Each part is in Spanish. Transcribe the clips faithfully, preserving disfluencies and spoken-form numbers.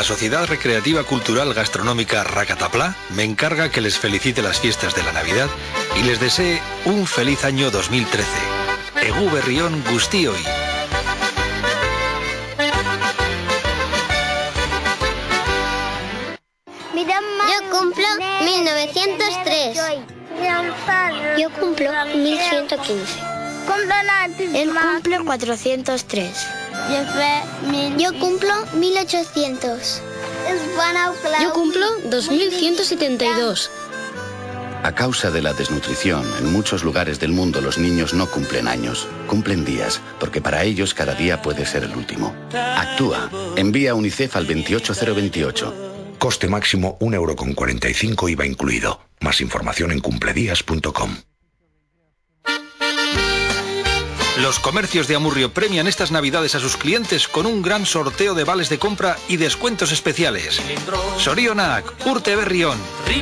la Sociedad Recreativa Cultural Gastronómica Racataplá me encarga que les felicite las fiestas de la Navidad y les desee un feliz año dos mil trece. Egu berrión guztioi. Yo cumplo mil novecientos tres. Yo cumplo mil ciento quince. Él cumple cuatrocientos tres. Yo cumplo mil ochocientos. Yo cumplo dos mil ciento setenta y dos. A causa de la desnutrición, en muchos lugares del mundo los niños no cumplen años, cumplen días, porque para ellos cada día puede ser el último. Actúa. Envía a UNICEF al veintiocho cero veintiocho. Coste máximo un euro con cuarenta y cinco I V A incluido. Más información en cumpledías punto com. Los comercios de Amurrio premian estas Navidades a sus clientes con un gran sorteo de vales de compra y descuentos especiales. Sorionak, urte berrión.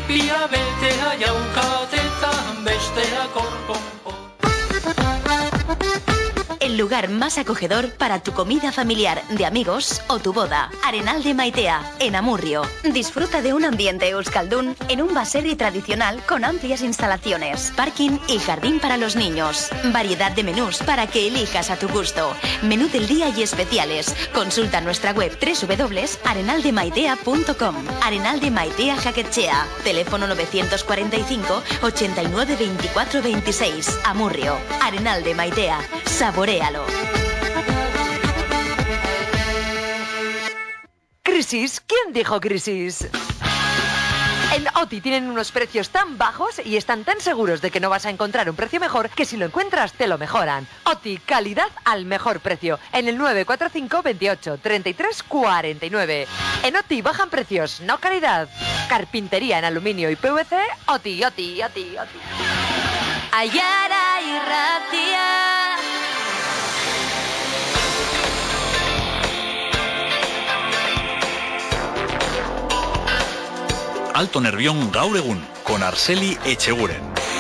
El lugar más acogedor para tu comida familiar, de amigos o tu boda. Arenal de Maitea, en Amurrio. Disfruta de un ambiente euskaldún en un baserri tradicional con amplias instalaciones, parking y jardín para los niños. Variedad de menús para que elijas a tu gusto. Menú del día y especiales. Consulta nuestra web doble u doble u doble u punto arenal de maitea punto com. Arenal de Maitea Jaquetxea. Teléfono novecientos cuarenta y cinco, ochenta y nueve, veinticuatro, veintiséis. Amurrio. Arenal de Maitea. Saborea. ¿Crisis? ¿Quién dijo crisis? En Oti tienen unos precios tan bajos y están tan seguros de que no vas a encontrar un precio mejor que si lo encuentras te lo mejoran. Oti, calidad al mejor precio. En el nueve cuatro cinco, veintiocho, treinta y tres, cuarenta y nueve. En Oti bajan precios, no calidad. Carpintería en aluminio y P V C. Oti, Oti, Oti, Oti. Ayara y Ratia. Alto Nervión gaur egun, con Arceli Echeguren.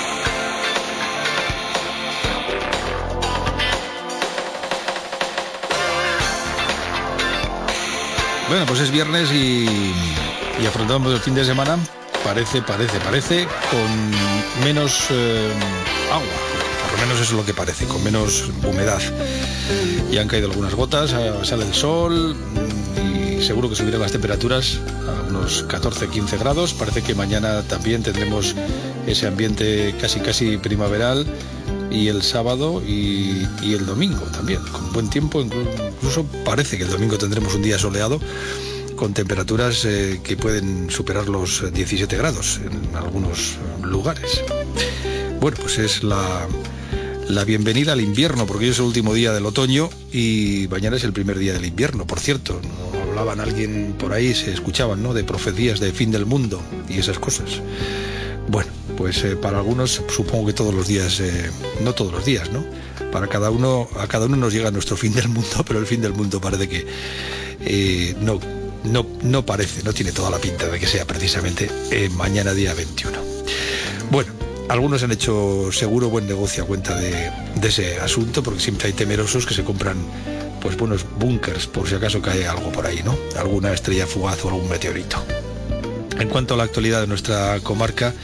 Bueno, pues es viernes y, y afrontamos el fin de semana, parece, parece, parece, con menos eh, agua. Por lo menos eso es lo que parece, con menos humedad. Ya han caído algunas gotas, sale el sol y seguro que subirán las temperaturas a unos catorce, quince grados. Parece que mañana también tendremos ese ambiente casi casi primaveral, y el sábado y, y el domingo también, con buen tiempo. Incluso parece que el domingo tendremos un día soleado con temperaturas eh, que pueden superar los diecisiete grados en algunos lugares. Bueno, pues es la... La bienvenida al invierno, porque hoy es el último día del otoño y mañana es el primer día del invierno. Por cierto, no hablaban alguien por ahí, se escuchaban, ¿no?, de profecías de fin del mundo y esas cosas. Bueno, pues eh, para algunos supongo que todos los días, eh, no todos los días, ¿no? Para cada uno, a cada uno nos llega nuestro fin del mundo, pero el fin del mundo parece que eh, no, no, no parece, no tiene toda la pinta de que sea precisamente eh, mañana día veintiuno. Bueno. Algunos han hecho seguro buen negocio a cuenta de, de ese asunto, porque siempre hay temerosos que se compran pues buenos búnkers por si acaso cae algo por ahí, ¿no? Alguna estrella fugaz o algún meteorito. En cuanto a la actualidad de nuestra comarca,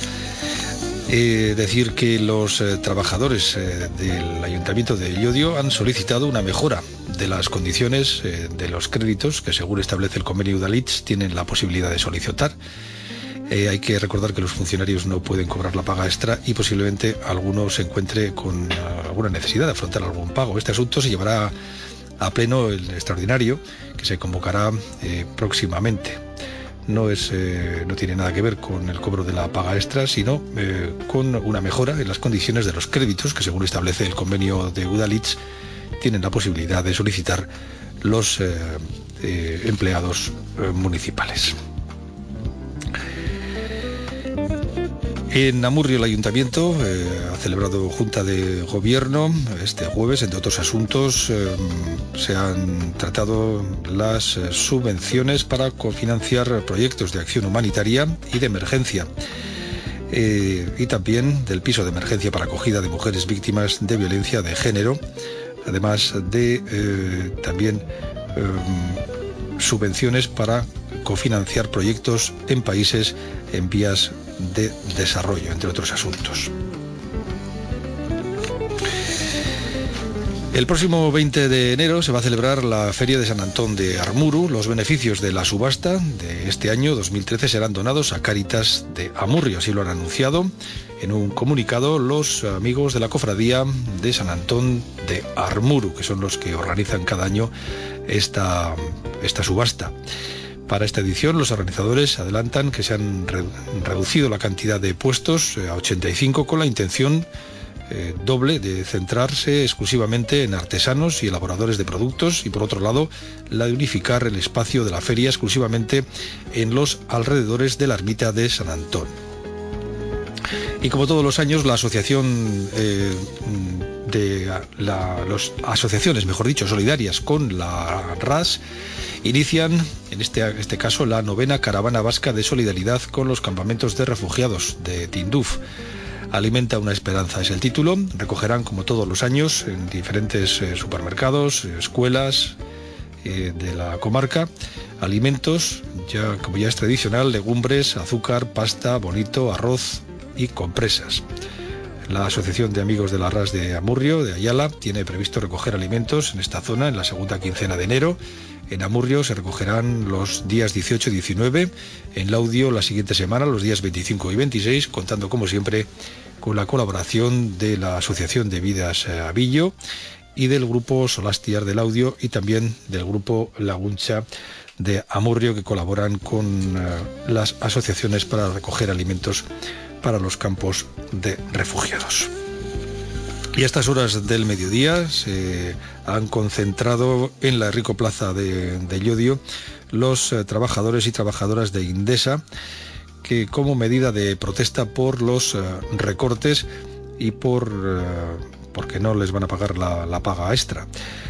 eh, decir que los eh, trabajadores eh, del Ayuntamiento de Llodio han solicitado una mejora de las condiciones eh, de los créditos que, según establece el convenio Udalhitz, tienen la posibilidad de solicitar. Eh, hay que recordar que los funcionarios no pueden cobrar la paga extra y posiblemente alguno se encuentre con uh, alguna necesidad de afrontar algún pago. Este asunto se llevará a pleno el extraordinario que se convocará eh, próximamente. No, es, eh, no tiene nada que ver con el cobro de la paga extra, sino eh, con una mejora en las condiciones de los créditos que, según establece el convenio de Udalhitz, tienen la posibilidad de solicitar los eh, eh, empleados eh, municipales. En Amurrio el Ayuntamiento eh, ha celebrado Junta de Gobierno este jueves. Entre otros asuntos eh, se han tratado las eh, subvenciones para cofinanciar proyectos de acción humanitaria y de emergencia, eh, y también del piso de emergencia para acogida de mujeres víctimas de violencia de género, además de eh, también eh, subvenciones para cofinanciar proyectos en países en vías de desarrollo, entre otros asuntos. El próximo veinte de enero se va a celebrar la Feria de San Antón de Armuru. Los beneficios de la subasta de este año dos mil trece serán donados a Cáritas de Amurrio, así lo han anunciado en un comunicado los amigos de la Cofradía de San Antón de Armuru, que son los que organizan cada año esta, esta subasta. Para esta edición, los organizadores adelantan que se han re- reducido la cantidad de puestos a ochenta y cinco con la intención Eh, doble de centrarse exclusivamente en artesanos y elaboradores de productos, y por otro lado la de unificar el espacio de la feria exclusivamente en los alrededores de la ermita de San Antón. Y como todos los años, la asociación eh, de la, los asociaciones, mejor dicho, solidarias con la R A S inician, en este, este caso, la novena caravana vasca de solidaridad con los campamentos de refugiados de Tinduf. Alimenta una esperanza es el título. Recogerán, como todos los años, en diferentes eh, supermercados, eh, escuelas eh, de la comarca, alimentos, ya como ya es tradicional, legumbres, azúcar, pasta, bonito, arroz y compresas. La Asociación de Amigos de la R A S de Amurrio, de Ayala, tiene previsto recoger alimentos en esta zona en la segunda quincena de enero. En Amurrio se recogerán los días dieciocho y diecinueve, en Laudio la siguiente semana, los días veinticinco y veintiséis, contando como siempre con la colaboración de la Asociación de Vidas Avillo y del grupo Solastiar de Laudio y también del grupo Laguncha de Amurrio, que colaboran con uh, las asociaciones para recoger alimentos para los campos de refugiados. Y a estas horas del mediodía se han concentrado en la Rico Plaza de, de Llodio los eh, trabajadores y trabajadoras de Indesa, que como medida de protesta por los eh, recortes y por eh, porque no les van a pagar la, la paga extra.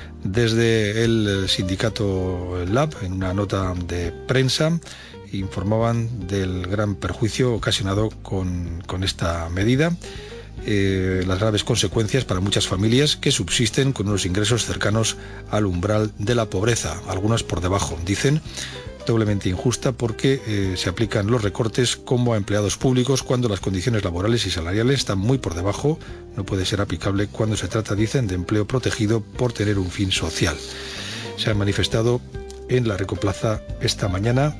Desde el sindicato Lab, en una nota de prensa, informaban del gran perjuicio ocasionado con, con esta medida. Eh, las graves consecuencias para muchas familias que subsisten con unos ingresos cercanos al umbral de la pobreza, algunas por debajo, dicen, doblemente injusta porque eh, se aplican los recortes como a empleados públicos cuando las condiciones laborales y salariales están muy por debajo. No puede ser aplicable cuando se trata, dicen, de empleo protegido por tener un fin social. Se han manifestado en la Recoplaza esta mañana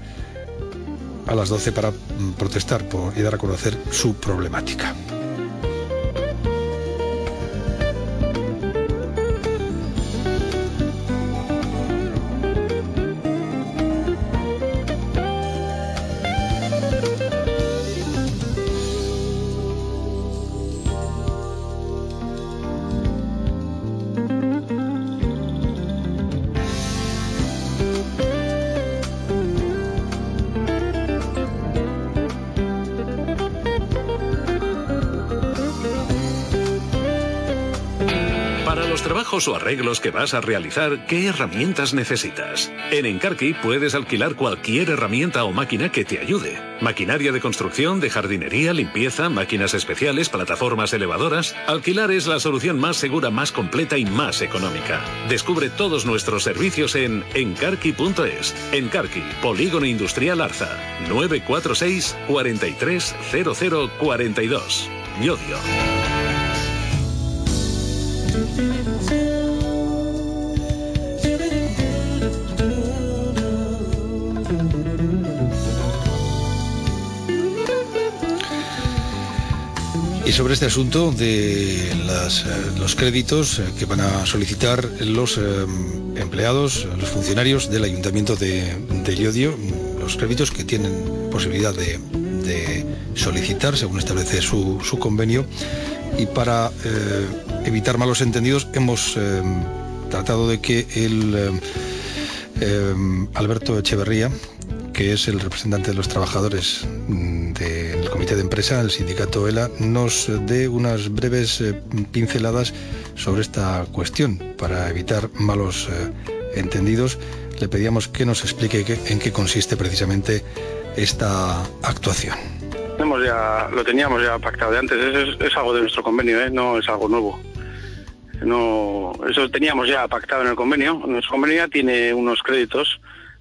a las doce para mm, protestar por, y dar a conocer su problemática. O arreglos que vas a realizar, ¿qué herramientas necesitas? En Encarqui puedes alquilar cualquier herramienta o máquina que te ayude. Maquinaria de construcción, de jardinería, limpieza, máquinas especiales, plataformas elevadoras. Alquilar es la solución más segura, más completa y más económica. Descubre todos nuestros servicios en encarqui punto es. Encarqui, Polígono Industrial Arza, nueve cuatro seis, cuatro tres cero cero cuatro dos. Llodio. Y sobre este asunto de las, eh, los créditos que van a solicitar los eh, empleados, los funcionarios del Ayuntamiento de, de Llodio, los créditos que tienen posibilidad de, de solicitar según establece su, su convenio, y para eh, evitar malos entendidos hemos eh, tratado de que el eh, eh, Alberto Echeverría, que es el representante de los trabajadores del comité de empresa, el sindicato ELA, nos dé unas breves eh, pinceladas sobre esta cuestión. Para evitar malos eh, entendidos, le pedíamos que nos explique qué, en qué consiste precisamente esta actuación. Hemos ya, lo teníamos ya pactado de antes, es, es algo de nuestro convenio, ¿eh? No es algo nuevo. No, eso teníamos ya pactado en el convenio. Nuestro convenio ya tiene unos créditos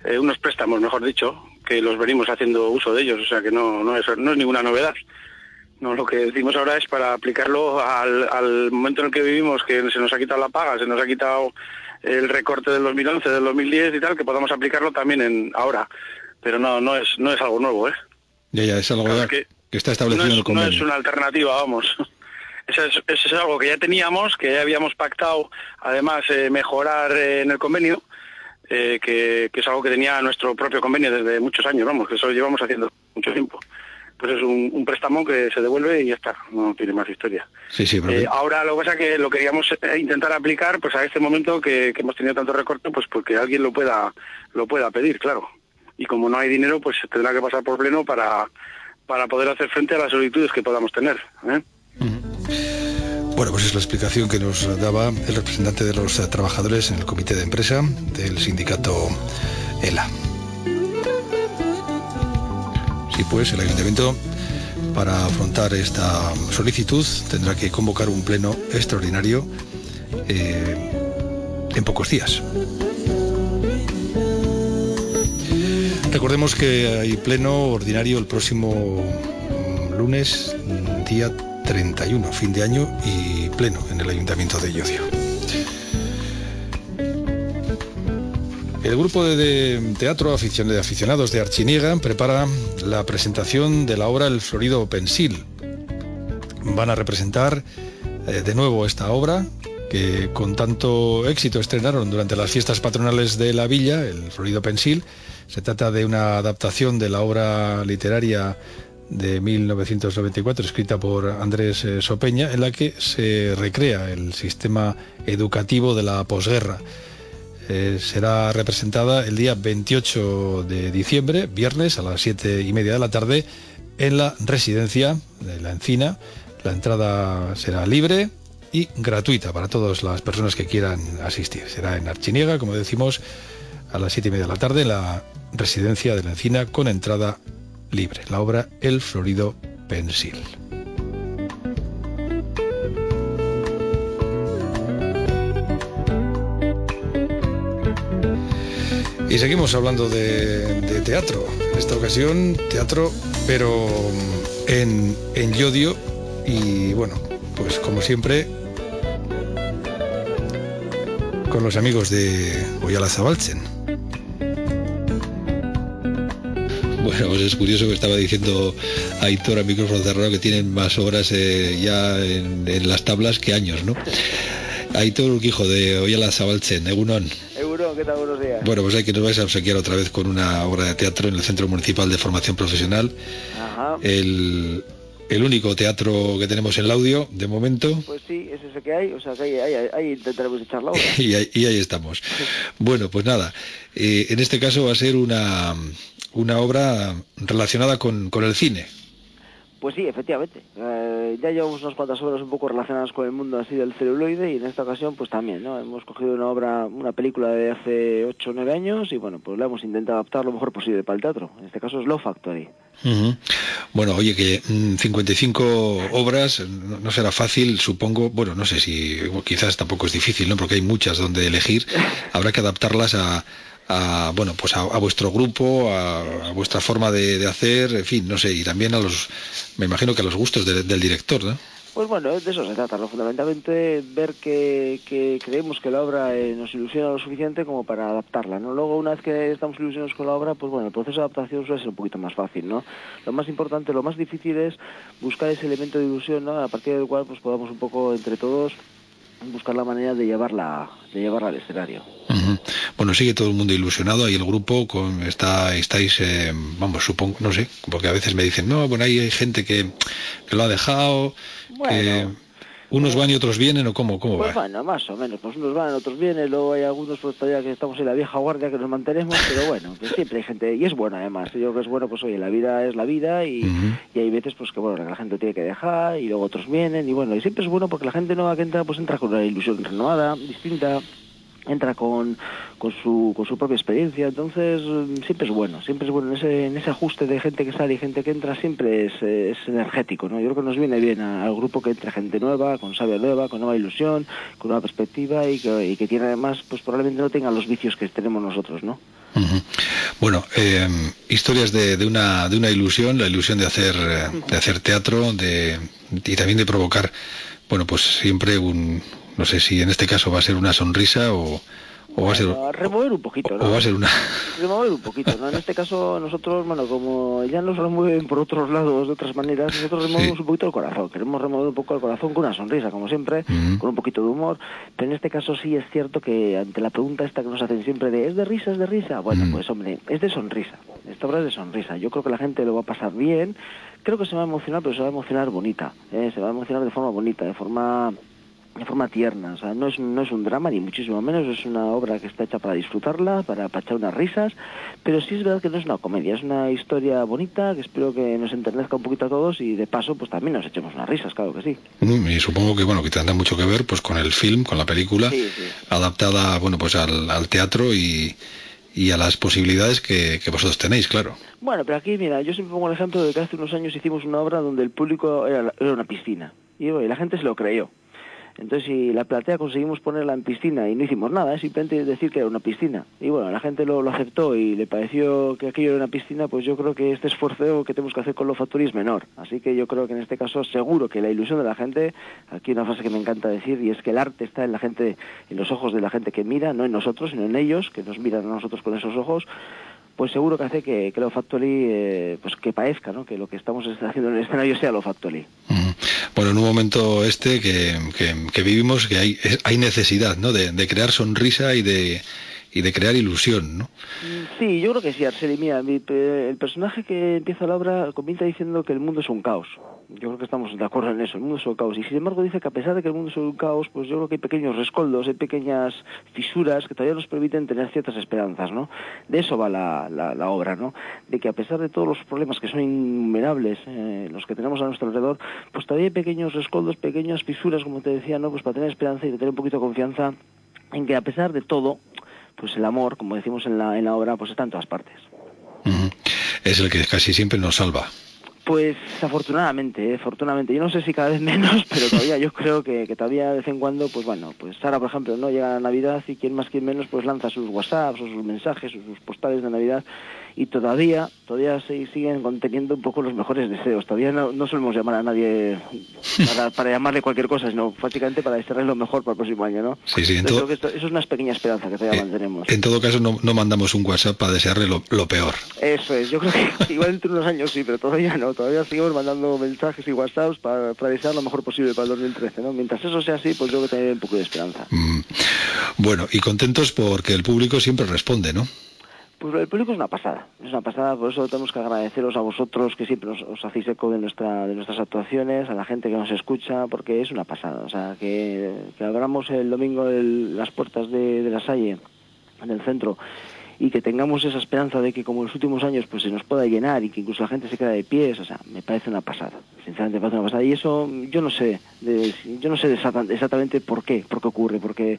eh, unos préstamos, mejor dicho, que los venimos haciendo uso de ellos, o sea que no, no, es, no es ninguna novedad. No, lo que decimos ahora es para aplicarlo al, al momento en el que vivimos, que se nos ha quitado la paga, se nos ha quitado el recorte del dos mil once, del dos mil diez y tal, que podamos aplicarlo también en ahora. Pero no, no es, no es algo nuevo, ¿eh? Ya, ya, es algo claro, ya que, que está establecido no es, en el convenio. No es una alternativa, vamos. Eso es, eso es algo que ya teníamos, que ya habíamos pactado, además, eh, mejorar eh, en el convenio, eh, que, que es algo que tenía nuestro propio convenio desde muchos años, vamos, que eso lo llevamos haciendo mucho tiempo. Pues es un, un préstamo que se devuelve y ya está, no tiene más historia. Sí, sí, eh, ahora lo que pasa es que lo queríamos intentar aplicar pues a este momento que, que hemos tenido tanto recorte, pues porque alguien lo pueda lo pueda pedir, claro. Y como no hay dinero, pues tendrá que pasar por pleno para, para poder hacer frente a las solicitudes que podamos tener, ¿eh? Uh-huh. Bueno, pues es la explicación que nos daba el representante de los trabajadores en el comité de empresa del sindicato ELA. Y pues el ayuntamiento, para afrontar esta solicitud, tendrá que convocar un pleno extraordinario eh, en pocos días. Recordemos que hay pleno ordinario el próximo lunes, día treinta y uno, fin de año, y pleno en el ayuntamiento de Llodio. El grupo de, de teatro aficion, de aficionados de Archiniega prepara la presentación de la obra El Florido Pensil. Van a representar eh, de nuevo esta obra que con tanto éxito estrenaron durante las fiestas patronales de la villa, El Florido Pensil. Se trata de una adaptación de la obra literaria de mil novecientos noventa y cuatro, escrita por Andrés eh, Sopeña, en la que se recrea el sistema educativo de la posguerra. Eh, será representada el día veintiocho de diciembre, viernes, a las siete y media de la tarde, en la residencia de La Encina. La entrada será libre y gratuita para todas las personas que quieran asistir. Será en Archiniega, como decimos, a las siete y media de la tarde, en la residencia de La Encina, con entrada libre. La obra El Florido Pensil. Y seguimos hablando de, de teatro. En esta ocasión, teatro, pero en, en Llodio. Y bueno, pues como siempre, con los amigos de Oyala Zabaltzen. Bueno, pues es curioso que estaba diciendo Aitor a micrófono cerrado que tienen más obras eh, ya en, en las tablas que años, ¿no? Aitor Urquijo de Oyala Zabaltzen, Egunon. Egunon, ¿qué tal? Buenos días. Bueno, pues hay que nos vais a obsequiar otra vez con una obra de teatro en el Centro Municipal de Formación Profesional. Ajá. El, el único teatro que tenemos en Laudio, de momento. Pues sí, es ese que hay, o sea que ahí, ahí, ahí intentaremos echar la obra. y, ahí, y ahí estamos. Bueno, pues nada, eh, en este caso va a ser una, una obra relacionada con, con el cine. Pues sí, efectivamente. Eh, ya llevamos unas cuantas obras un poco relacionadas con el mundo así del celuloide y en esta ocasión pues también, ¿no? Hemos cogido una obra, una película de hace ocho o nueve años y bueno, pues la hemos intentado adaptar lo mejor posible para el teatro. En este caso es Love Factory. Uh-huh. Bueno, oye, que mmm, cincuenta y cinco obras no, no será fácil, supongo. Bueno, no sé si, bueno, quizás tampoco es difícil, ¿no? Porque hay muchas donde elegir. Habrá que adaptarlas a... a bueno, pues a, a vuestro grupo, a, a vuestra forma de, de hacer, en fin, no sé, y también a los, me imagino que a los gustos de, del director, ¿no? Pues bueno, de eso se trata, ¿no? Fundamentalmente ver que, que creemos que la obra eh, nos ilusiona lo suficiente como para adaptarla, ¿no? Luego, una vez que estamos ilusionados con la obra, pues bueno, el proceso de adaptación suele ser un poquito más fácil, ¿no? Lo más importante, lo más difícil es buscar ese elemento de ilusión, ¿no? A partir del cual pues podamos un poco entre todos buscar la manera de llevarla de llevarla al escenario. Uh-huh. Bueno, sigue todo el mundo ilusionado, ahí el grupo con, está estáis eh, vamos, supongo, no sé, porque a veces me dicen, no, bueno, ahí hay gente que, que lo ha dejado, bueno, que unos van y otros vienen, o cómo, cómo pues va. Bueno, más o menos, pues unos van, otros vienen, luego hay algunos pues todavía que estamos en la vieja guardia que nos mantenemos, pero bueno, pues siempre hay gente, y es bueno además, yo creo que es bueno, pues oye, la vida es la vida y, uh-huh. y hay veces pues que bueno, la gente tiene que dejar y luego otros vienen y bueno, y siempre es bueno porque la gente nueva que entra pues entra con una ilusión renovada, distinta, entra con, con su con su propia experiencia, entonces siempre es bueno, siempre es bueno en ese, en ese ajuste de gente que sale y gente que entra, siempre es, es energético, ¿no? Yo creo que nos viene bien a, al grupo que entre gente nueva, con savia nueva, con nueva ilusión, con nueva perspectiva y que, y que tiene además, pues probablemente no tenga los vicios que tenemos nosotros, ¿no? Uh-huh. Bueno, eh, historias de, de una de una ilusión, la ilusión de hacer de hacer teatro, de y también de provocar, bueno, pues siempre un, no sé si en este caso va a ser una sonrisa o o va a ser bueno, remover un poquito, ¿no? O va a ser una remover un poquito, ¿no? En este caso nosotros, bueno, como ya nos remueven por otros lados de otras maneras, nosotros removemos sí. un poquito el corazón. Queremos remover un poco el corazón con una sonrisa, como siempre, uh-huh. con un poquito de humor. Pero en este caso sí es cierto que ante la pregunta esta que nos hacen siempre de ¿es de risa, es de risa? Bueno, uh-huh. pues hombre, es de sonrisa. Esta obra es de sonrisa. Yo creo que la gente lo va a pasar bien. Creo que se va a emocionar, pero se va a emocionar bonita. ¿eh? Se va a emocionar de forma bonita, de forma de forma tierna. O sea, no es, no es un drama, ni muchísimo menos. Es una obra que está hecha para disfrutarla, para, para echar unas risas. Pero sí es verdad que no es una comedia. Es una historia bonita que espero que nos enternezca un poquito a todos y de paso pues también nos echemos unas risas, claro que sí. Mm, y supongo que bueno que tendrá mucho que ver pues con el film, con la película, sí, sí. adaptada bueno pues al, al teatro y... y a las posibilidades que, que vosotros tenéis, claro. Bueno, pero aquí, mira, yo siempre pongo el ejemplo de que hace unos años hicimos una obra donde el público era, era una piscina. Y, y la gente se lo creyó. Entonces, si la platea conseguimos ponerla en piscina y no hicimos nada, ¿eh? simplemente decir que era una piscina. Y bueno, la gente lo, lo aceptó y le pareció que aquello era una piscina, pues yo creo que este esfuerzo que tenemos que hacer con Love Factory es menor. Así que yo creo que en este caso seguro que la ilusión de la gente, aquí una frase que me encanta decir, y es que el arte está en la gente, en los ojos de la gente que mira, no en nosotros, sino en ellos, que nos miran a nosotros con esos ojos, pues seguro que hace que, que Love Factory, eh, pues que parezca, ¿no? Que lo que estamos haciendo en el escenario sea Love Factory. Uh-huh. Bueno, en un momento este que, que, que vivimos, que hay, hay necesidad, ¿no? De, de crear sonrisa y de y de crear ilusión, ¿no? Sí, yo creo que sí, Arceli. Mira, mi, el personaje que empieza la obra comienza diciendo que el mundo es un caos. Yo creo que estamos de acuerdo en eso, el mundo es un caos. Y sin embargo dice que a pesar de que el mundo es un caos, pues yo creo que hay pequeños rescoldos, hay pequeñas fisuras que todavía nos permiten tener ciertas esperanzas, ¿no? De eso va la, la, la obra, ¿no? De que a pesar de todos los problemas que son innumerables, eh, los que tenemos a nuestro alrededor, pues todavía hay pequeños rescoldos, pequeñas fisuras, como te decía, ¿no? Pues para tener esperanza y tener un poquito de confianza en que a pesar de todo, pues el amor, como decimos en la, en la obra, pues está en todas partes. Uh-huh. Es el que casi siempre nos salva. Pues afortunadamente, eh, afortunadamente, yo no sé si cada vez menos, pero todavía yo creo que, que todavía de vez en cuando, pues bueno, pues Sara, por ejemplo, no llega la Navidad y quien más quien menos pues lanza sus WhatsApps o sus mensajes o sus postales de Navidad y todavía, todavía se siguen conteniendo un poco los mejores deseos. Todavía no, no solemos llamar a nadie para, para llamarle cualquier cosa, sino básicamente para desearle lo mejor para el próximo año, ¿no? Sí, sí, en todo... todo... esto, eso es una pequeña esperanza que todavía eh, mantenemos. En todo caso, no, no mandamos un WhatsApp para desearle lo, lo peor. Eso es, yo creo que igual entre unos años sí, pero todavía no, todavía seguimos mandando mensajes y WhatsApps para, para desear lo mejor posible para el dos mil trece, ¿no? Mientras eso sea así, pues yo creo que también hay un poco de esperanza. Mm. Bueno, y contentos porque el público siempre responde, ¿no? Pues el público es una pasada, es una pasada, por eso tenemos que agradeceros a vosotros que siempre os, os hacéis eco de nuestra de nuestras actuaciones, a la gente que nos escucha, porque es una pasada, o sea, que, que abramos el domingo el, las puertas de, de la Salle, en el centro, y que tengamos esa esperanza de que como en los últimos años pues se nos pueda llenar y que incluso la gente se quede de pies, o sea, me parece una pasada, sinceramente me parece una pasada, y eso yo no sé, de, yo no sé exactamente por qué, por qué ocurre, porque...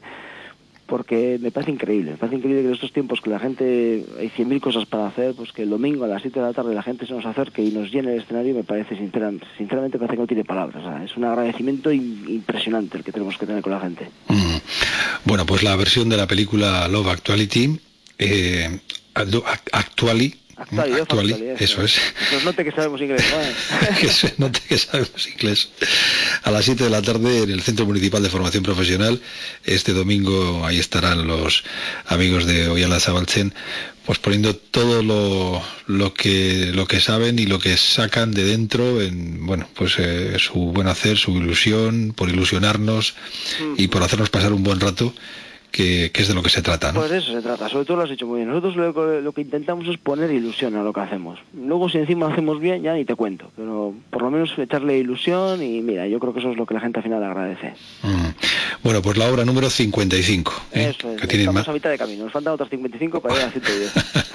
porque me parece increíble, me parece increíble que en estos tiempos que la gente, hay cien mil cosas para hacer, pues que el domingo a las siete de la tarde la gente se nos acerque y nos llene el escenario, me parece, sinceramente, sinceramente parece que no tiene palabras, o sea, es un agradecimiento impresionante el que tenemos que tener con la gente. Mm. Bueno, pues la versión de la película Love Actuality, eh, Actually, Actual, Actually, actual, eso es. Pues note que sabemos inglés, ¿no? Que se note que sabemos inglés. A las siete de la tarde en el Centro Municipal de Formación Profesional. Este domingo ahí estarán los amigos de Oyala Zabaltzen, pues poniendo todo lo, lo que lo que saben y lo que sacan de dentro en, bueno, pues eh, su buen hacer, su ilusión, por ilusionarnos mm. y por hacernos pasar un buen rato. Que, que es de lo que se trata, ¿no? Pues de eso se trata, sobre todo lo has hecho muy bien. Nosotros lo, lo que intentamos es poner ilusión a lo que hacemos. Luego si encima lo hacemos bien, ya ni te cuento. Pero por lo menos echarle ilusión y mira, yo creo que eso es lo que la gente al final agradece. Mm. Bueno, pues la obra número cincuenta y cinco. ¿eh? Eso es, que estamos más... a mitad de camino. Nos faltan otras cincuenta y cinco para llegar a ciento diez.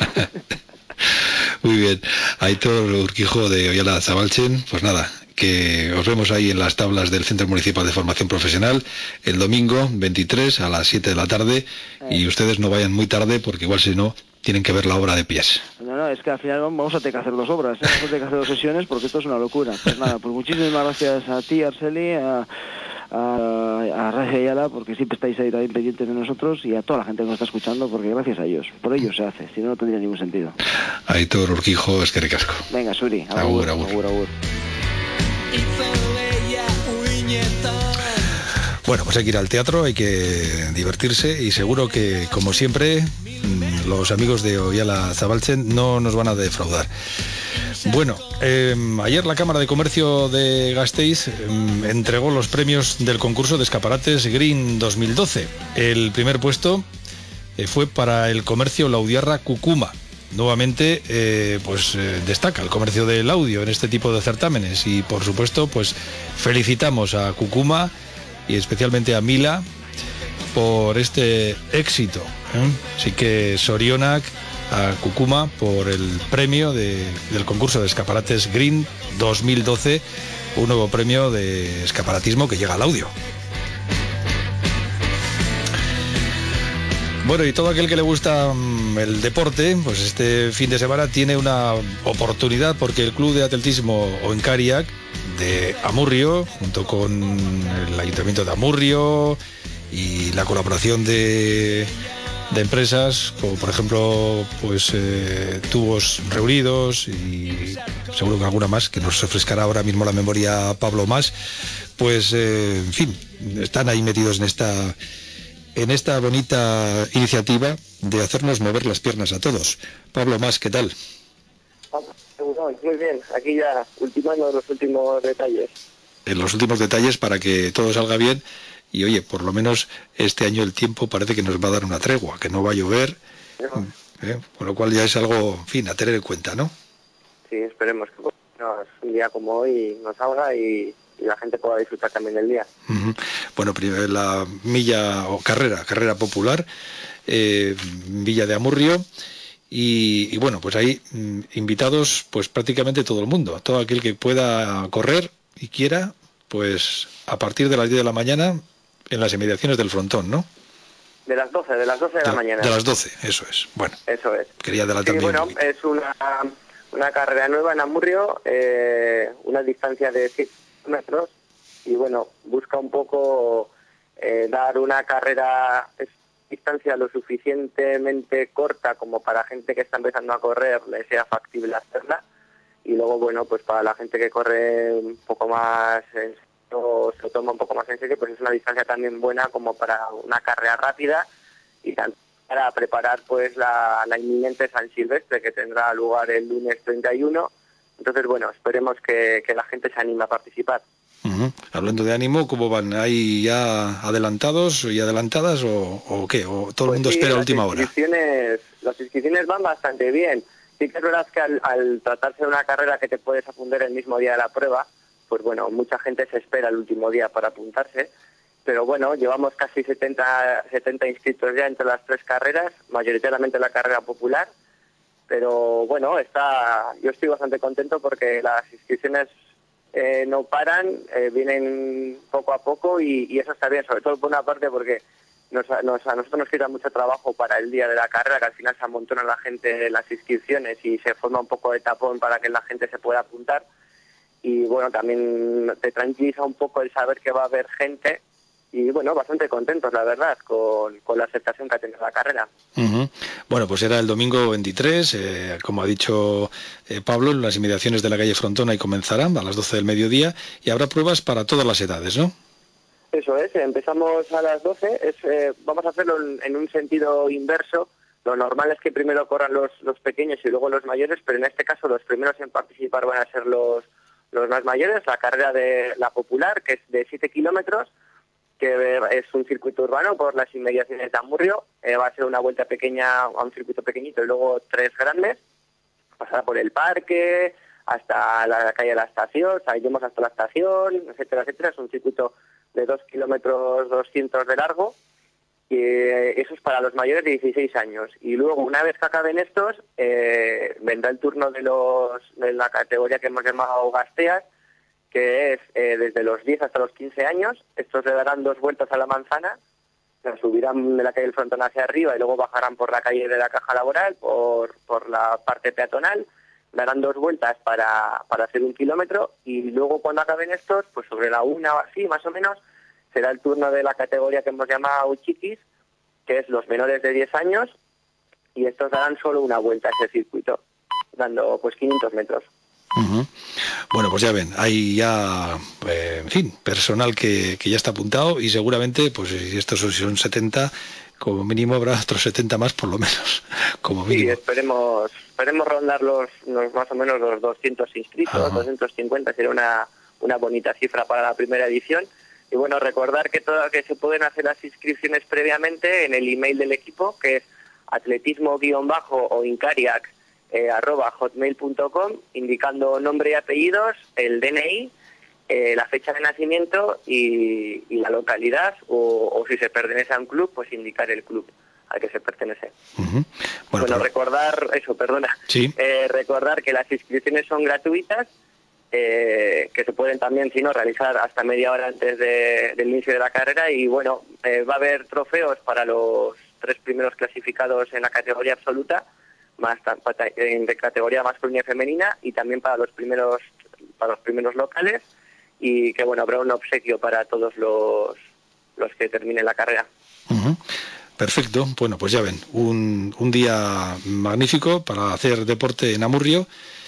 Muy bien. Aitor Urquijo de Oyala Zabaltzen, pues nada, que os vemos ahí en las tablas del Centro Municipal de Formación Profesional el domingo veintitrés a las siete de la tarde eh. y ustedes no vayan muy tarde porque igual si no tienen que ver la obra de pies. No, no, es que al final vamos a tener que hacer dos obras, ¿eh? Vamos a tener que hacer dos sesiones porque esto es una locura. Pues nada, pues muchísimas gracias a ti, Arceli, a, a, a Radio Ayala, porque siempre estáis ahí también pendientes de nosotros, y a toda la gente que nos está escuchando, porque gracias a ellos, por ellos se hace, si no, no tendría ningún sentido. Aitor Urquijo, eskerrik asko. Venga, Suri, agur, agur. agur, agur. Bueno, pues hay que ir al teatro, hay que divertirse, y seguro que, como siempre, los amigos de Oihana Zabaltzen no nos van a defraudar. Bueno, eh, ayer la Cámara de Comercio de Gasteiz eh, entregó los premios del concurso de escaparates Green dos mil doce. El primer puesto eh, fue para el comercio Laudiarra Cucuma. Nuevamente, eh, pues eh, destaca el comercio del audio en este tipo de certámenes, y por supuesto, pues felicitamos a Cucuma y especialmente a Mila por este éxito. ¿eh? Así que Sorionak a Cucuma por el premio de, del concurso de escaparates Green dos mil doce, un nuevo premio de escaparatismo que llega al audio. Bueno, y todo aquel que le gusta um, el deporte, pues este fin de semana tiene una oportunidad, porque el Club de Atletismo Oenkariak de Amurrio, junto con el Ayuntamiento de Amurrio y la colaboración de, de empresas, como por ejemplo, pues eh, Tubos Reunidos, y seguro que alguna más, que nos refrescará ahora mismo la memoria Pablo Mas, pues eh, en fin, están ahí metidos en esta... en esta bonita iniciativa de hacernos mover las piernas a todos. Pablo Mas, ¿qué tal? Muy bien, aquí ya ultimando los últimos detalles. En los últimos detalles para que todo salga bien, y oye, por lo menos este año el tiempo parece que nos va a dar una tregua, que no va a llover, no. ¿eh? Con lo cual ya es algo, en fin, a tener en cuenta, ¿no? Sí, esperemos que no, un día como hoy nos salga y... y la gente pueda disfrutar también del día. Uh-huh. Bueno, primero la milla o carrera, carrera popular, eh, Villa de Amurrio, y, y bueno, pues ahí mm, invitados pues prácticamente todo el mundo, todo aquel que pueda correr y quiera, pues a partir de las diez de la mañana en las inmediaciones del frontón, ¿no? De las doce, de las doce de, de la mañana. De las doce, eso es. Bueno, eso es. Quería adelantar. Sí, bueno, es una, una carrera nueva en Amurrio, eh, una distancia de siete metros, y bueno, busca un poco eh, dar una carrera es distancia lo suficientemente corta como para gente que está empezando a correr le sea factible hacerla, y luego bueno, pues para la gente que corre un poco más en serio, se toma un poco más en serio, pues es una distancia también buena como para una carrera rápida, y también para preparar pues la, la inminente San Silvestre, que tendrá lugar el lunes treinta y uno. Entonces, bueno, esperemos que, que la gente se anime a participar. Uh-huh. Hablando de ánimo, ¿cómo van? ¿Hay ya adelantados y adelantadas o, o qué? ¿O todo el mundo pues sí, espera a última hora? Las inscripciones van bastante bien. Sí que es verdad que al, al tratarse de una carrera que te puedes apuntar el mismo día de la prueba, pues bueno, mucha gente se espera el último día para apuntarse. Pero bueno, llevamos casi setenta, setenta inscritos ya entre las tres carreras, mayoritariamente la carrera popular. Pero bueno, está, yo estoy bastante contento porque las inscripciones eh, no paran, eh, vienen poco a poco, y, y eso está bien, sobre todo por una parte porque nos, nos, a nosotros nos quita mucho trabajo para el día de la carrera, que al final se amontona la gente en las inscripciones y se forma un poco de tapón para que la gente se pueda apuntar. Y bueno, también te tranquiliza un poco el saber que va a haber gente. Y bueno, bastante contentos, la verdad, con, con la aceptación que ha tenido la carrera. Uh-huh. Bueno, pues era el domingo veintitrés, eh, como ha dicho eh, Pablo, en las inmediaciones de la calle Frontona, y comenzarán a las doce del mediodía, y habrá pruebas para todas las edades, ¿no? Eso es, empezamos a las doce, es, eh, vamos a hacerlo en, en un sentido inverso. Lo normal es que primero corran los, los pequeños y luego los mayores, pero en este caso los primeros en participar van a ser los, los más mayores. La carrera de la popular, que es de siete kilómetros, que es un circuito urbano por las inmediaciones de Amurrio, eh, va a ser una vuelta pequeña a un circuito pequeñito y luego tres grandes, pasará por el parque hasta la calle de la estación, salimos hasta la estación, etcétera, etcétera. Es un circuito de dos kilómetros doscientos de largo, y eh, eso es para los mayores de dieciséis años. Y luego, una vez que acaben estos, eh, vendrá el turno de los de la categoría que hemos llamado Gasteas, que es eh, desde los diez hasta los quince años. Estos le darán dos vueltas a la manzana, se subirán de la calle del Frontón hacia arriba y luego bajarán por la calle de la Caja Laboral, por, por la parte peatonal, darán dos vueltas para, para hacer un kilómetro, y luego cuando acaben estos, pues sobre la una o así, más o menos, será el turno de la categoría que hemos llamado chiquis, que es los menores de diez años, y estos darán solo una vuelta a ese circuito, dando pues quinientos metros. Uh-huh. Bueno, pues ya ven, hay ya, eh, en fin, personal que, que ya está apuntado, y seguramente, pues si estos son setenta, como mínimo habrá otros setenta más, por lo menos, como mínimo. Sí, esperemos, esperemos rondar los, los más o menos los doscientos inscritos, uh-huh. doscientos cincuenta, sería una, una bonita cifra para la primera edición. Y bueno, recordar que todo, que se pueden hacer las inscripciones previamente en el email del equipo, que es atletismo-bajo o incariac eh, arroba hotmail punto com, indicando nombre y apellidos, el D N I, eh, la fecha de nacimiento y, y la localidad, o, o si se pertenece a un club, pues indicar el club al que se pertenece. Uh-huh. Bueno, bueno pero... pero... recordar, eso, perdona, ¿Sí? eh, recordar que las inscripciones son gratuitas, eh, que se pueden también, si no, realizar hasta media hora antes de, del inicio de la carrera, y bueno, eh, va a haber trofeos para los tres primeros clasificados en la categoría absoluta, más en de categoría masculina y femenina, y también para los primeros para los primeros locales, y que bueno, habrá un obsequio para todos los los que terminen la carrera. Uh-huh. Perfecto, bueno, pues ya ven, un, un día magnífico para hacer deporte en Amurrio.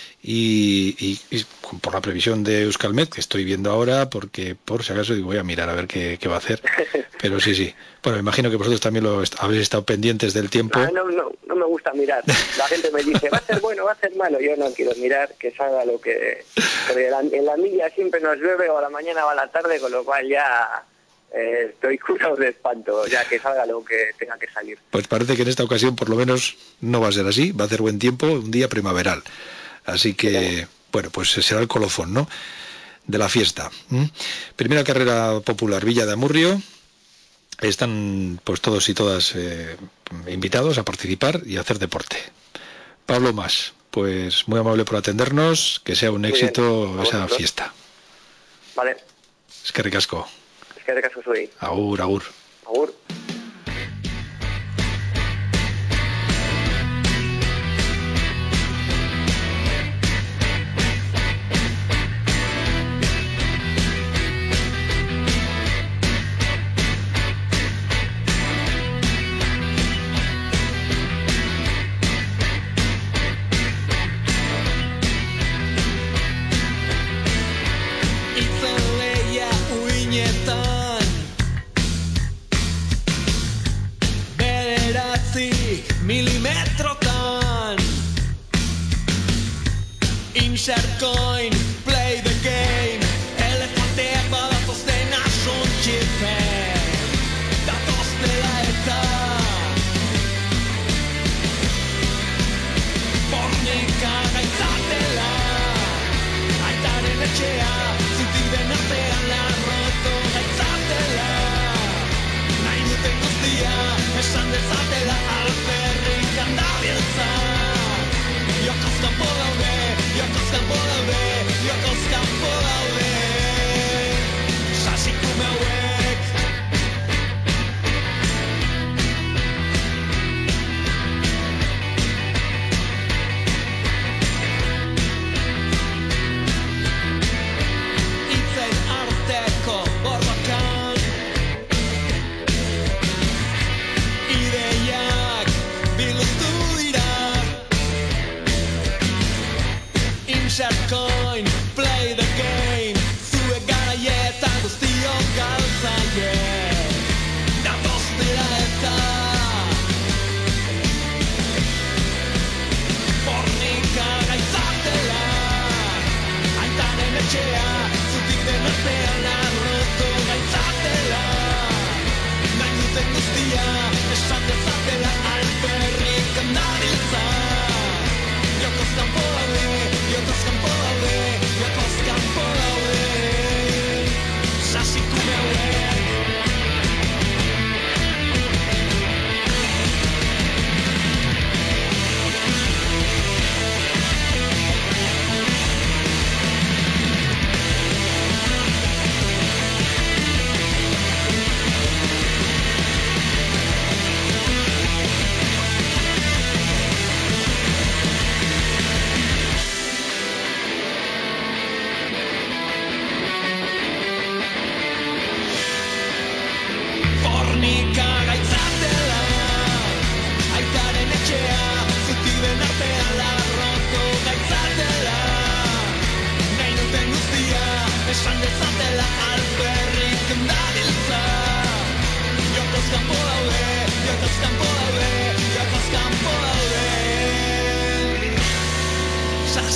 Y, y, y por la previsión de Euskalmet, que estoy viendo ahora, porque por si acaso digo, voy a mirar a ver qué, qué va a hacer, pero sí, sí. Bueno, me imagino que vosotros también lo est- habéis estado pendientes del tiempo. Ah, no, no, no me gusta mirar. La gente me dice, va a ser bueno, va a ser malo. Yo no quiero mirar, que salga lo que... Porque en la, en la milla siempre nos llueve, o a la mañana o a la tarde, con lo cual ya eh, estoy curado de espanto, ya que salga lo que tenga que salir. Pues parece que en esta ocasión por lo menos no va a ser así, va a hacer buen tiempo, un día primaveral. Así que, bueno, pues será el colofón, ¿no?, de la fiesta. ¿Mm? Primera carrera popular, Villa de Amurrio. Están pues todos y todas eh, invitados a participar y a hacer deporte. Pablo Mas, pues muy amable por atendernos, que sea un muy éxito bien. Esa fiesta. Vale. Es que ricasco. Es que ricasco soy. Agur, agur. Agur. Milimetrotan Insert coin, play the game. Elefanteak badatoz dena suntxipen Datoz dela eta Bornika gaitzatela Aitaren etxea zutiren artean larroto gaitzatela Nahi duten guztia esan dezatela alferrik handabiltza Jokoz kanpo daude, jokoz kanpo daude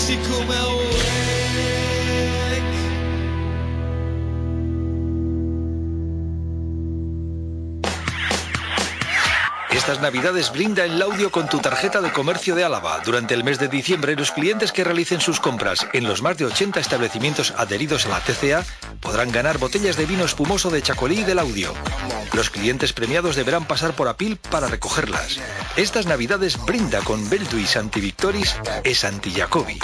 siccome Estas navidades brinda en Laudio con tu tarjeta de comercio de Álava. Durante el mes de diciembre, los clientes que realicen sus compras en los más de ochenta establecimientos adheridos a la T C A podrán ganar botellas de vino espumoso de Chacolí y de Laudio. Los clientes premiados deberán pasar por Apil para recogerlas. Estas navidades brinda con Beltu y Santi Victoris e Santi Jacobi.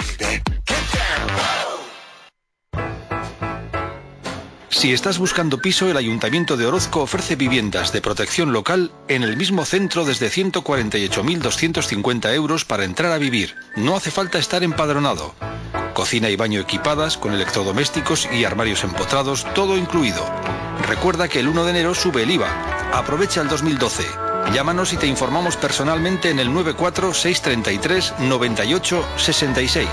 Si estás buscando piso, el Ayuntamiento de Orozco ofrece viviendas de protección local en el mismo centro desde ciento cuarenta y ocho mil doscientos cincuenta euros para entrar a vivir. No hace falta estar empadronado. Cocina y baño equipadas, con electrodomésticos y armarios empotrados, todo incluido. Recuerda que el uno de enero sube el I V A. Aprovecha el dos mil doce. Llámanos y te informamos personalmente en el nueve cuatro seis tres tres nueve ocho seis seis.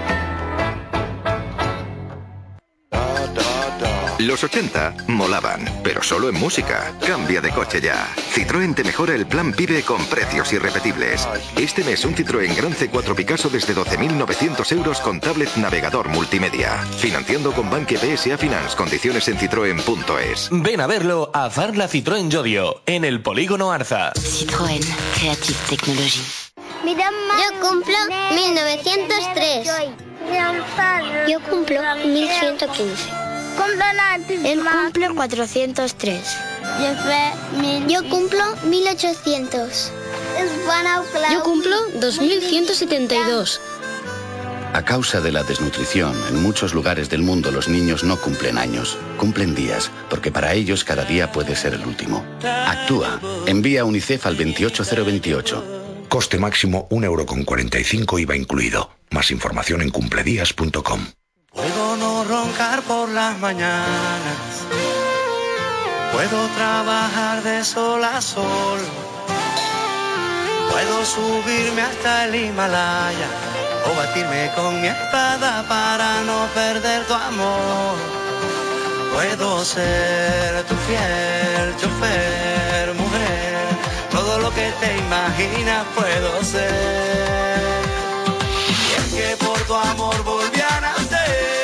Los ochenta molaban, pero solo en música. Cambia de coche ya. Citroën te mejora el plan PIBE con precios irrepetibles. Este mes un Citroën Gran C cuatro Picasso desde doce mil novecientos euros con tablet navegador multimedia. Financiando con Banque P S A Finance. Condiciones en citroen punto es. Ven a verlo a Farla Citroën Llodio, en el Polígono Arza. Citroën Creative Technology. Yo cumplo mil novecientos tres. Yo cumplo mil ciento quince. Él cumple cuatrocientos tres. Yo cumplo mil ochocientos. Yo cumplo dos mil ciento setenta y dos. A causa de la desnutrición, en muchos lugares del mundo los niños no cumplen años, cumplen días, porque para ellos cada día puede ser el último. Actúa. Envía a UNICEF al veintiocho cero veintiocho. Coste máximo un euro con cuarenta y cinco I V A incluido. Más información en cumpledías punto com. Puedo no roncar por las mañanas, puedo trabajar de sol a sol, puedo subirme hasta el Himalaya o batirme con mi espada para no perder tu amor. Puedo ser tu fiel chofer, mujer, todo lo que te imaginas puedo ser. Y es que por tu amor volví a nacer.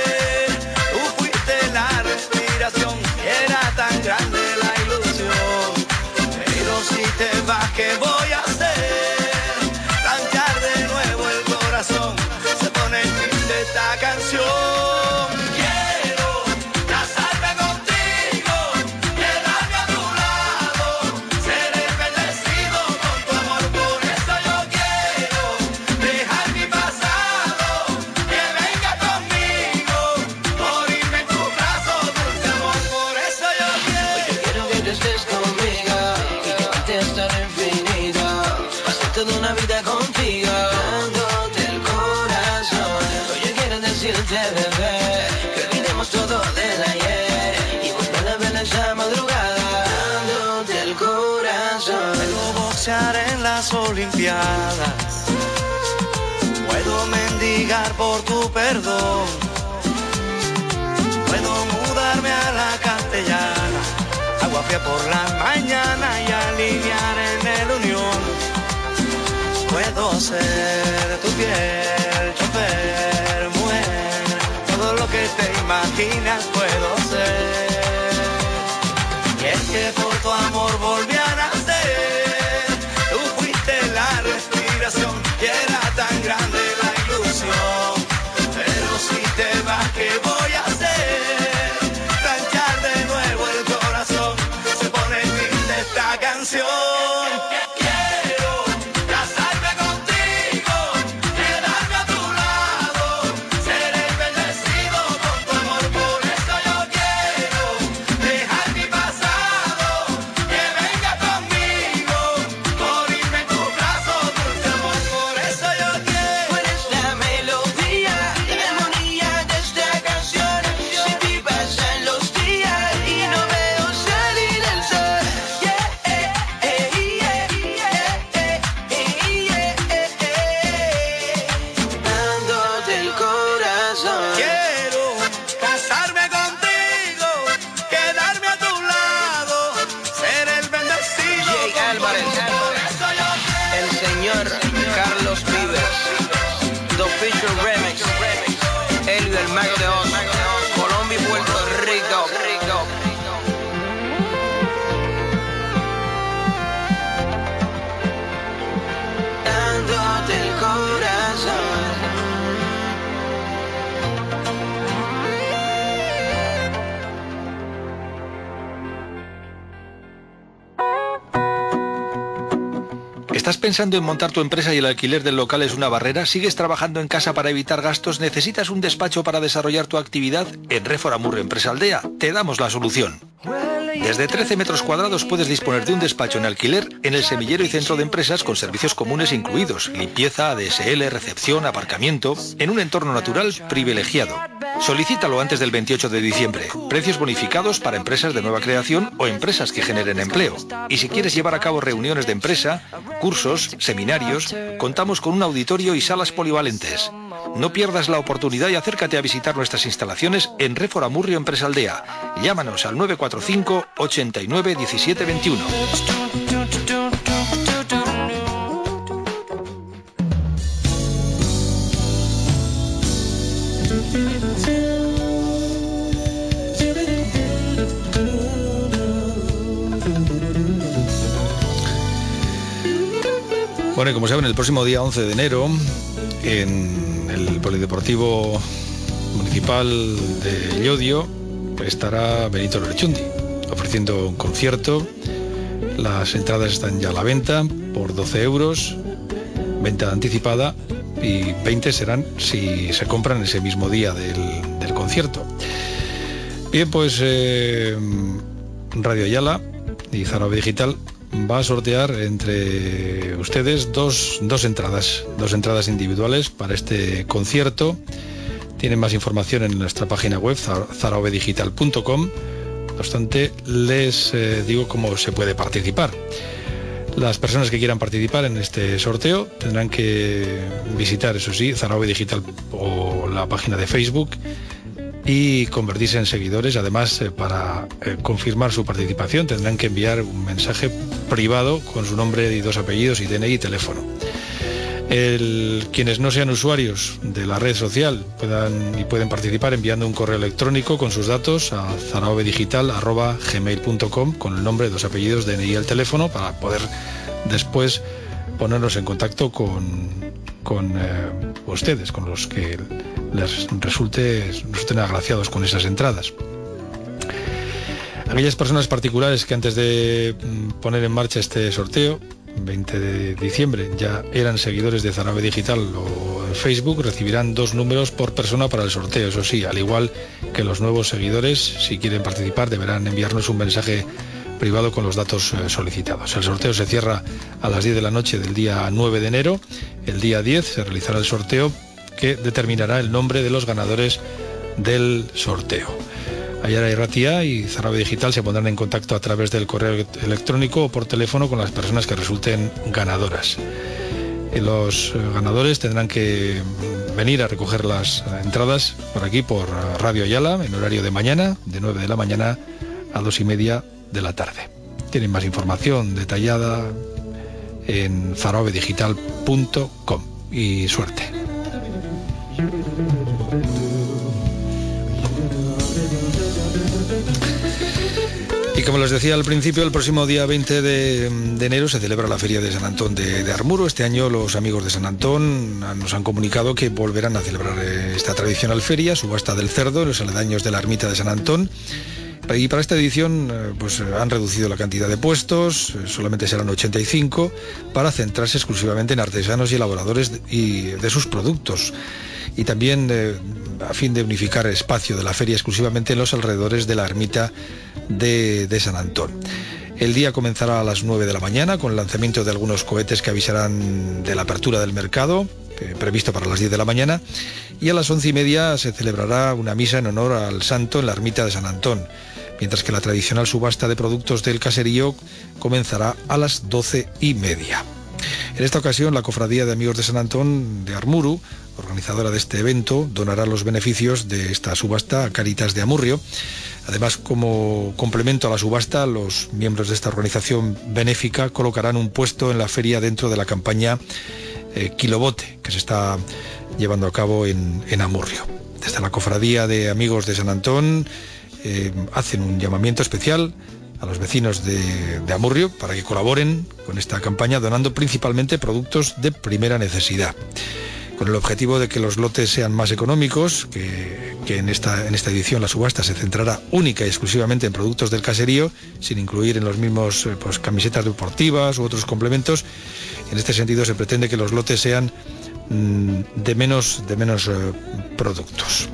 Era tan grande la ilusión, pero si te vas, ¿qué voy a hacer? Planchar de nuevo el corazón, se pone en fin de esta canción. Quiero casarme contigo, quedarme a tu lado, ser bendecido con tu amor, por eso yo quiero dejar mi pasado, que venga conmigo, morirme en tu brazo, dulce amor, por eso yo quiero. Quiero que tú estés conmigo y que parte hasta el infinito, pasar toda una vida contigo, dándote el corazón. Oye, quiero decirte, bebé, que olvidemos todo del ayer y volver a ver esa madrugada, dándote el corazón. Puedo boxear en las Olimpiadas, puedo mendigar por tu perdón, puedo mudarme a la Castellana, agua fría por la mañana y alinear en el Unión. Puedo ser tu fiel chofer, mujer, todo lo que te imaginas puedo ser. Y es que por tu amor volví a nacer, tú fuiste la respiración y era tan grande la ilusión. Pero si te vas, ¿qué voy a hacer? Planchar de nuevo el corazón, se pone en fin de esta canción. ¿Estás pensando en montar tu empresa y el alquiler del local es una barrera? ¿Sigues trabajando en casa para evitar gastos? ¿Necesitas un despacho para desarrollar tu actividad? En Réfora Amurrio Empresa Aldea te damos la solución. Desde trece metros cuadrados puedes disponer de un despacho en alquiler en el semillero y centro de empresas con servicios comunes incluidos, limpieza, A D S L, recepción, aparcamiento, en un entorno natural privilegiado. Solicítalo antes del veintiocho de diciembre. Precios bonificados para empresas de nueva creación o empresas que generen empleo. Y si quieres llevar a cabo reuniones de empresa, cursos, seminarios, contamos con un auditorio y salas polivalentes. No pierdas la oportunidad y acércate a visitar nuestras instalaciones en Réfora Amurrio Empresa Aldea. Llámanos al nueve cuatro cinco, ochenta y nueve, diecisiete veintiuno. Bueno, y como saben, el próximo día once de enero, en el Polideportivo Municipal de Llodio, estará Benito Lerchundi ofreciendo un concierto. Las entradas están ya a la venta por doce euros, venta anticipada, y veinte serán si se compran ese mismo día del, del concierto. Bien, pues eh, Radio Ayala y Zaragoza Digital va a sortear entre ustedes dos, dos entradas, dos entradas individuales para este concierto. Tienen más información en nuestra página web, zaragoza digital punto com. No obstante, les eh, digo cómo se puede participar. Las personas que quieran participar en este sorteo tendrán que visitar, eso sí, Zaragoza Digital o la página de Facebook y convertirse en seguidores. Además, eh, para eh, confirmar su participación tendrán que enviar un mensaje privado con su nombre y dos apellidos y D N I y teléfono. El, quienes no sean usuarios de la red social puedan y pueden participar enviando un correo electrónico con sus datos a zaragoza digital arroba gmail punto com con el nombre, dos apellidos, D N I y el teléfono, para poder después ponernos en contacto con, con eh, ustedes, con los que les resulte, resulten agraciados con esas entradas. Aquellas personas particulares que antes de poner en marcha este sorteo, veinte de diciembre, ya eran seguidores de Zaragoza Digital o en Facebook, recibirán dos números por persona para el sorteo. Eso sí, al igual que los nuevos seguidores, si quieren participar deberán enviarnos un mensaje privado con los datos eh, solicitados. El sorteo se cierra a las diez de la noche del día nueve de enero. El día diez se realizará el sorteo que determinará el nombre de los ganadores del sorteo. Ayala y Ratia y Zaragoza Digital se pondrán en contacto a través del correo electrónico o por teléfono con las personas que resulten ganadoras. Y los ganadores tendrán que venir a recoger las entradas por aquí, por Radio Ayala, en horario de mañana, de nueve de la mañana a dos y media de la tarde. Tienen más información detallada en zaragoza digital punto com. Y suerte. Y como les decía al principio, el próximo día veinte de enero se celebra la Feria de San Antón de, de Armuro. Este año los amigos de San Antón nos han comunicado que volverán a celebrar esta tradicional feria, subasta del cerdo, en los aledaños de la ermita de San Antón. Y para esta edición pues han reducido la cantidad de puestos, solamente serán ochenta y cinco, para centrarse exclusivamente en artesanos y elaboradores de, y de sus productos. Y también eh, a fin de unificar el espacio de la feria exclusivamente en los alrededores de la ermita de, de San Antón. El día comenzará a las nueve de la mañana con el lanzamiento de algunos cohetes que avisarán de la apertura del mercado, eh, previsto para las diez de la mañana, y a las once y media se celebrará una misa en honor al santo en la ermita de San Antón, mientras que la tradicional subasta de productos del caserío comenzará a las doce y media. En esta ocasión, la Cofradía de Amigos de San Antón de Armuru, organizadora de este evento, donará los beneficios de esta subasta a Cáritas de Amurrio. Además, como complemento a la subasta, los miembros de esta organización benéfica colocarán un puesto en la feria dentro de la campaña eh, Kilobote, que se está llevando a cabo en, en Amurrio. Desde la Cofradía de Amigos de San Antón eh, hacen un llamamiento especial a los vecinos de, de Amurrio para que colaboren con esta campaña donando principalmente productos de primera necesidad, con el objetivo de que los lotes sean más económicos, que, que en, esta, en esta edición la subasta se centrará única y exclusivamente en productos del caserío, sin incluir en los mismos pues, camisetas deportivas u otros complementos. En este sentido se pretende que los lotes sean mmm, de menos, de menos eh, productos.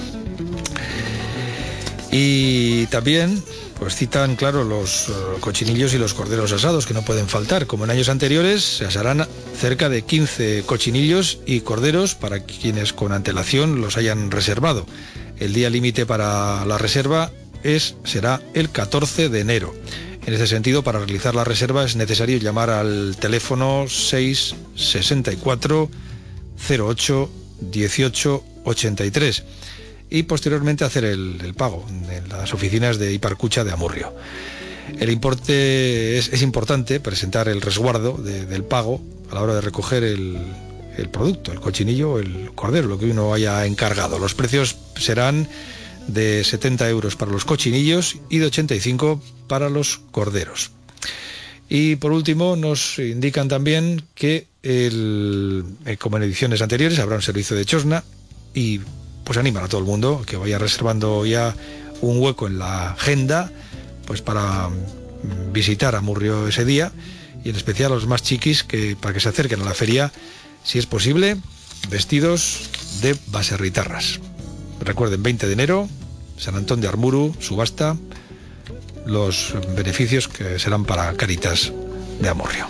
Y también pues citan, claro, los uh, cochinillos y los corderos asados, que no pueden faltar. Como en años anteriores, se asarán cerca de quince cochinillos y corderos para quienes con antelación los hayan reservado. El día límite para la reserva es, será el catorce de enero. En este sentido, para realizar la reserva es necesario llamar al teléfono seis sesenta y cuatro cero ocho dieciocho ochenta y tres y posteriormente hacer el, el pago en las oficinas de Iparcucha de Amurrio. El importe es, es importante presentar el resguardo de, del pago a la hora de recoger el, el producto, el cochinillo o el cordero, lo que uno haya encargado. Los precios serán de setenta euros para los cochinillos y de ochenta y cinco para los corderos. Y por último nos indican también que el, como en ediciones anteriores habrá un servicio de chosna y pues animan a todo el mundo que vaya reservando ya un hueco en la agenda pues para visitar Amurrio ese día, y en especial a los más chiquis que para que se acerquen a la feria, si es posible, vestidos de baserritarras. Recuerden, veinte de enero, San Antón de Armuru, subasta, los beneficios que serán para Cáritas de Amurrio.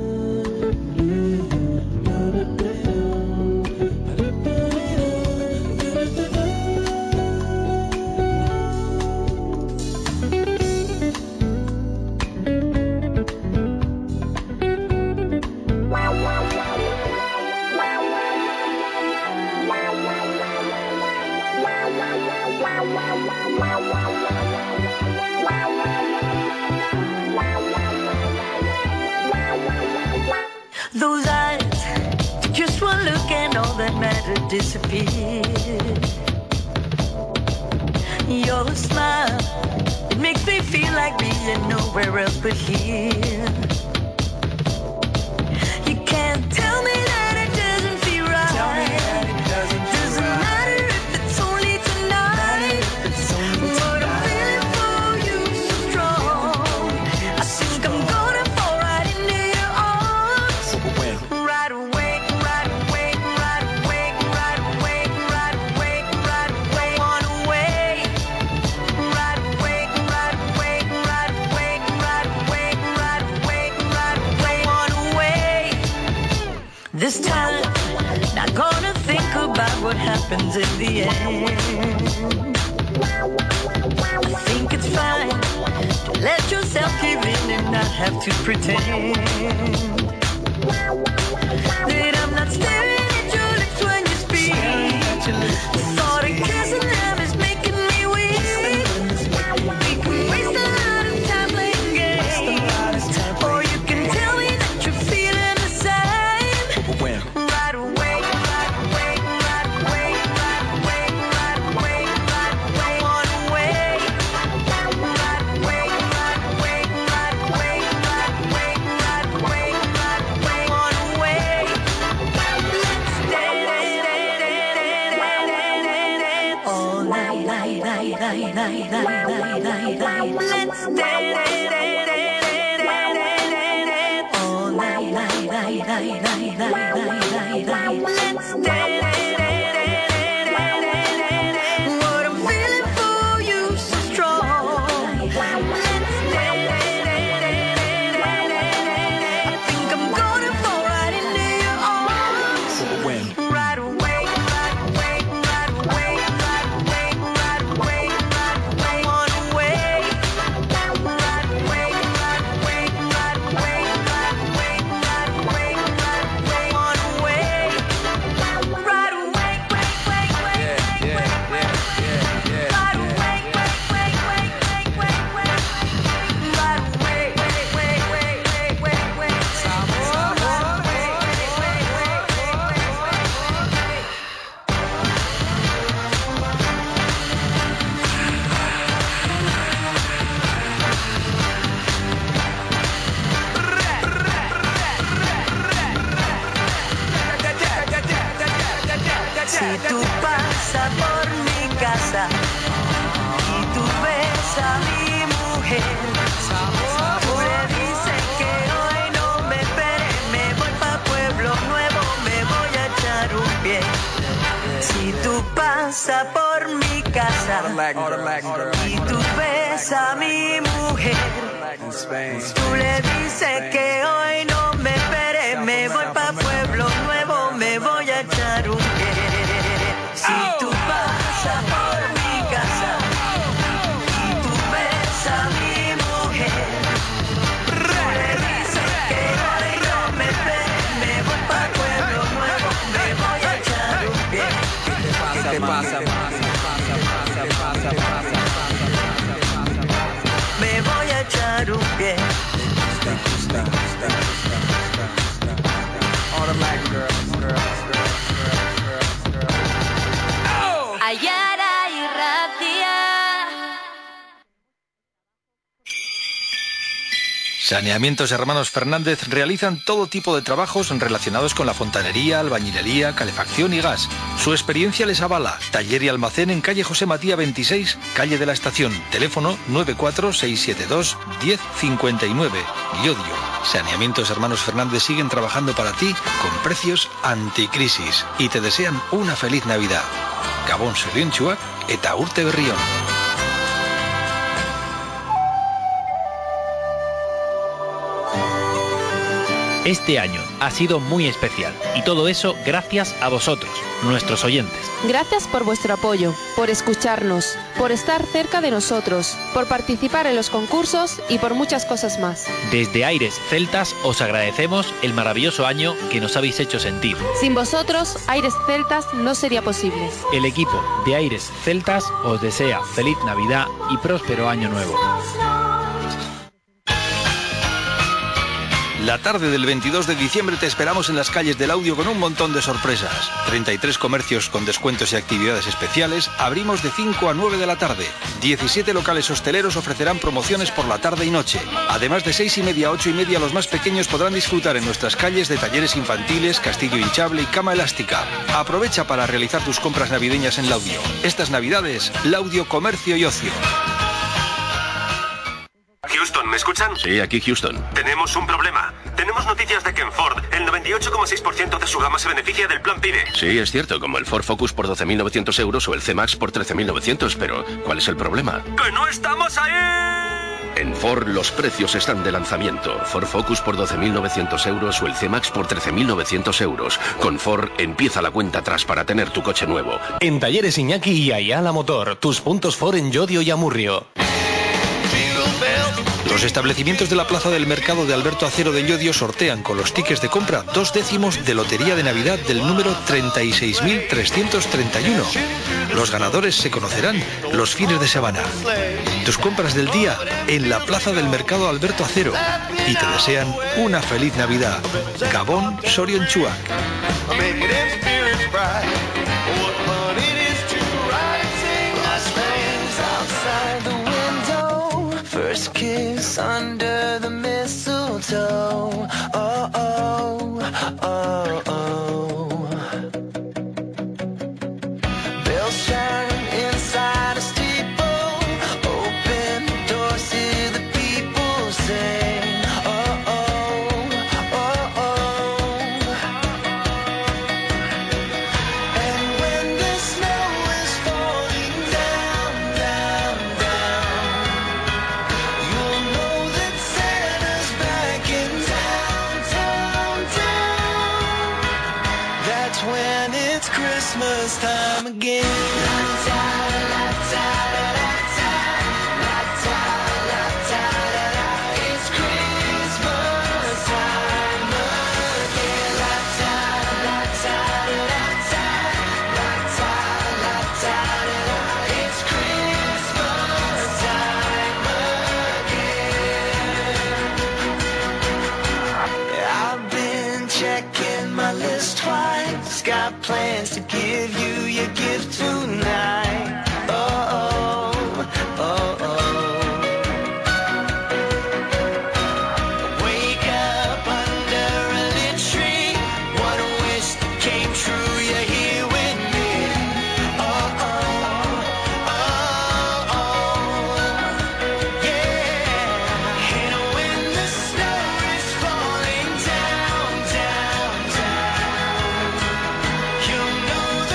Those eyes, just one look and all that mattered disappeared. Your smile, it makes me feel like being nowhere else but here. You can't tell me that it doesn't feel right. Tell me that it doesn't feel doesn't right. Matter if it's only tonight. It's only but tonight. I'm feeling for you so strong. I think I'm gonna fall right into your arms. When? Right away, right away, right away, right away, right away, right away, one away. Right away, right away, right away, right away, right away, right away, one away. This time, not gonna think about what happens in the end. I think it's fine to let yourself give in and not have to pretend that I'm not staring at your lips when you speak. The thought of kissing them is making me weak. We can waste a lot of time playing games, or you can tell me that you're feeling the same. When? Right away, right away, right away, right away, right away, right away, one away. Right away, right away, right away, right away, right away, right away, one away. Let's stay all night, night, night, night, night, night, night, night. Let's stay all night, night, night, night, night, night, night, night. Let's stay. What I'm feeling for you so strong. Let's stay. I think I'm gonna fall right into your arms. When? Right away, right away, right away, right away, right away, right away, one away. Right away, right away, right away, right away, right away, right away, one away. Right away, wait, wait, wait, wait, wait, wait. Right away, wait, wait, wait, wait, wait, wait. Right away, wait, wait, wait, wait, wait, wait. Right away, wait, wait, wait, wait, wait, wait. Si tú pasas por mi casa y tú ves a mi mujer, tú le dices que hoy no me espere, me voy para pasa por mi casa y tú ves a mi mujer, tú le dices que hoy no me espere, me voy pa' Pueblo Nuevo, me voy a echar un pie. Si tú pasas por mi casa y tú ves a mi mujer, tú le dices que hoy no me espere, me voy pa' Pueblo Nuevo, me voy a echar un pie. ¿Qué te pasa? Me voy a echar un pie. Ayara y Racia. Saneamientos Hermanos Fernández realizan todo tipo de trabajos relacionados con la fontanería, albañilería, calefacción y gas. Su experiencia les avala. Taller y almacén en calle José Matía veintiséis, calle de la Estación. Teléfono nueve cuatro seis siete dos uno cero cinco nueve. Llodio. Saneamientos Hermanos Fernández siguen trabajando para ti con precios anticrisis y te desean una feliz Navidad. Gabón Soriontsuak eta urte berri on. Este año ha sido muy especial y todo eso gracias a vosotros, nuestros oyentes. Gracias por vuestro apoyo, por escucharnos, por estar cerca de nosotros, por participar en los concursos y por muchas cosas más. Desde Aires Celtas os agradecemos el maravilloso año que nos habéis hecho sentir. Sin vosotros, Aires Celtas no sería posible. El equipo de Aires Celtas os desea feliz Navidad y próspero año nuevo. La tarde del veintidós de diciembre te esperamos en las calles del Audio con un montón de sorpresas. treinta y tres comercios con descuentos y actividades especiales. Abrimos de cinco a nueve de la tarde. diecisiete locales hosteleros ofrecerán promociones por la tarde y noche. Además de seis y media a ocho y media, los más pequeños podrán disfrutar en nuestras calles de talleres infantiles, castillo hinchable y cama elástica. Aprovecha para realizar tus compras navideñas en Laudio. Estas navidades, Laudio Comercio y Ocio. Houston, ¿me escuchan? Sí, aquí Houston. Tenemos un problema. Tenemos noticias de que en Ford el noventa y ocho coma seis por ciento de su gama se beneficia del plan PIBE. Sí, es cierto, como el Ford Focus por doce mil novecientos euros o el C-Max por trece mil novecientos, pero ¿cuál es el problema? ¡Que no estamos ahí! En Ford los precios están de lanzamiento. Ford Focus por doce mil novecientos euros o el C-Max por trece mil novecientos euros. Con Ford empieza la cuenta atrás para tener tu coche nuevo. En Talleres Iñaki y Ayala Motor, tus puntos Ford en Llodio y Amurrio. Los establecimientos de la Plaza del Mercado de Alberto Acero de Llodio sortean con los tickets de compra dos décimos de Lotería de Navidad del número treinta y seis mil trescientos treinta y uno. Los ganadores se conocerán los fines de semana. Tus compras del día en la Plaza del Mercado Alberto Acero y te desean una feliz Navidad. Gabón Soriontsuak. First kiss under the mistletoe. Oh, oh, oh, oh. Bells chime inside a steeple. Open the doors to the people sing. Oh, oh, oh, oh. And when the snow is falling down, down, down, you'll know that Santa's back in town, town, town. That's when it's Christmas time again. La-ta, la-ta, la-ta, la-ta, la-ta, la-ta. It's Christmas time again. La-ta, la-ta, la-ta, la-ta, la-ta, la-ta. It's Christmas time again. I've been checking my list twice. Got plans to give you your gift tonight. Oh, oh, oh, oh. Wake up under a lit tree. What a wish that came true. You're here with me. Oh, oh, oh, oh. Yeah. And when the snow is falling down, down, down, you'll know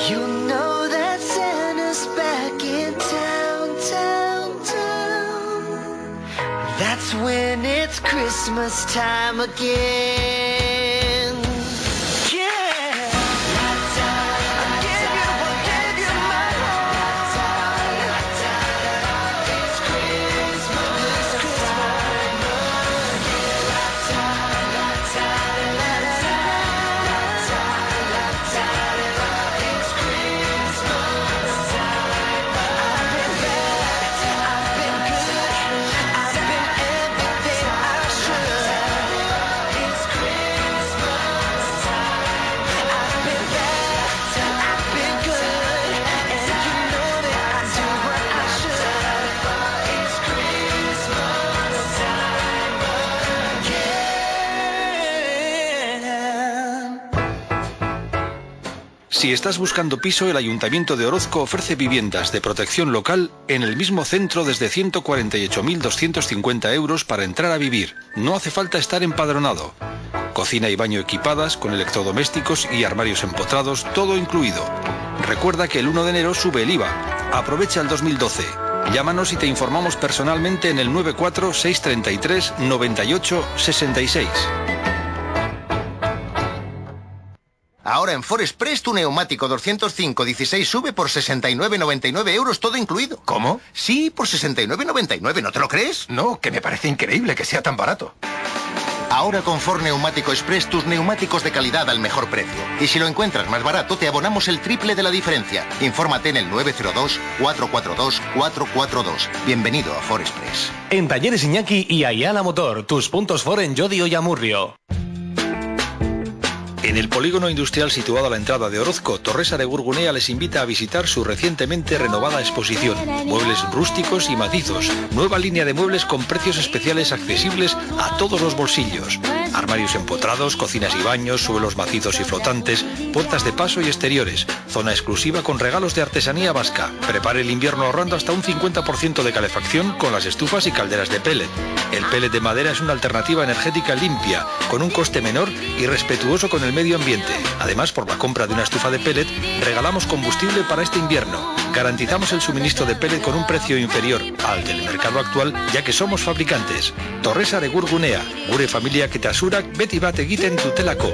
You know that Santa's back in town, town, town. That's when it's Christmas time again. Yeah. I gave you, I gave you my heart. It's Christmas, it's Si estás buscando piso, el Ayuntamiento de Orozco ofrece viviendas de protección local en el mismo centro desde ciento cuarenta y ocho mil doscientos cincuenta euros para entrar a vivir. No hace falta estar empadronado. Cocina y baño equipadas con electrodomésticos y armarios empotrados, todo incluido. Recuerda que el uno de enero sube el I V A. Aprovecha el dos mil doce. Llámanos y te informamos personalmente en el nueve cuatro seis tres tres nueve ocho seis seis. Ahora en Ford Express tu neumático doscientos cinco dieciséis sube por sesenta y nueve noventa y nueve euros, todo incluido. ¿Cómo? Sí, por sesenta y nueve noventa y nueve, ¿no te lo crees? No, que me parece increíble que sea tan barato. Ahora con Ford Neumático Express tus neumáticos de calidad al mejor precio. Y si lo encuentras más barato te abonamos el triple de la diferencia. Infórmate en el nueve cero dos cuatro cuatro dos cuatro cuatro dos. Bienvenido a Ford Express. En Talleres Iñaki y Ayala Motor, tus puntos Ford en Llodio y Amurrio. En el polígono industrial situado a la entrada de Orozco, Torresa de Gurgunea les invita a visitar su recientemente renovada exposición. Muebles rústicos y macizos. Nueva línea de muebles con precios especiales accesibles a todos los bolsillos. Armarios empotrados, cocinas y baños, suelos macizos y flotantes, puertas de paso y exteriores. Zona exclusiva con regalos de artesanía vasca. Prepare el invierno ahorrando hasta un cincuenta por ciento de calefacción con las estufas y calderas de pellet. El pellet de madera es una alternativa energética limpia, con un coste menor y respetuoso con el medio ambiente. Además, por la compra de una estufa de pellet, regalamos combustible para este invierno. Garantizamos el suministro de pellet con un precio inferior al del mercado actual, ya que somos fabricantes. Torresa de Gurgunea, gure familia que te asurak, beti bat egiten dutelako.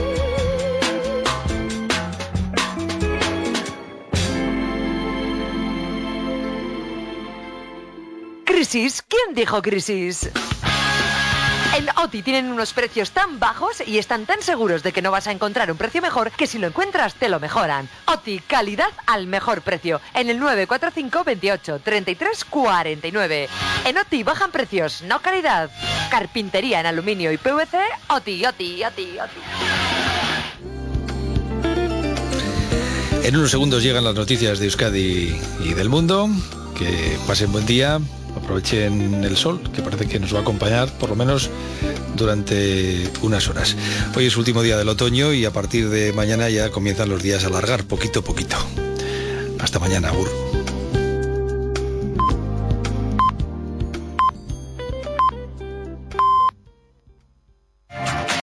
¿Crisis? ¿Quién dijo crisis? En Oti tienen unos precios tan bajos y están tan seguros de que no vas a encontrar un precio mejor que si lo encuentras te lo mejoran. Oti, calidad al mejor precio. En el nueve cuatro cinco veintiocho treinta y tres cuarenta y nueve. En Oti bajan precios, no calidad. Carpintería en aluminio y P V C. Oti, Oti, Oti, Oti. En unos segundos llegan las noticias de Euskadi y del mundo. Que pasen buen día. Aprovechen el sol, que parece que nos va a acompañar por lo menos durante unas horas. Hoy es último día del otoño y a partir de mañana ya comienzan los días a alargar poquito a poquito. Hasta mañana, Agur.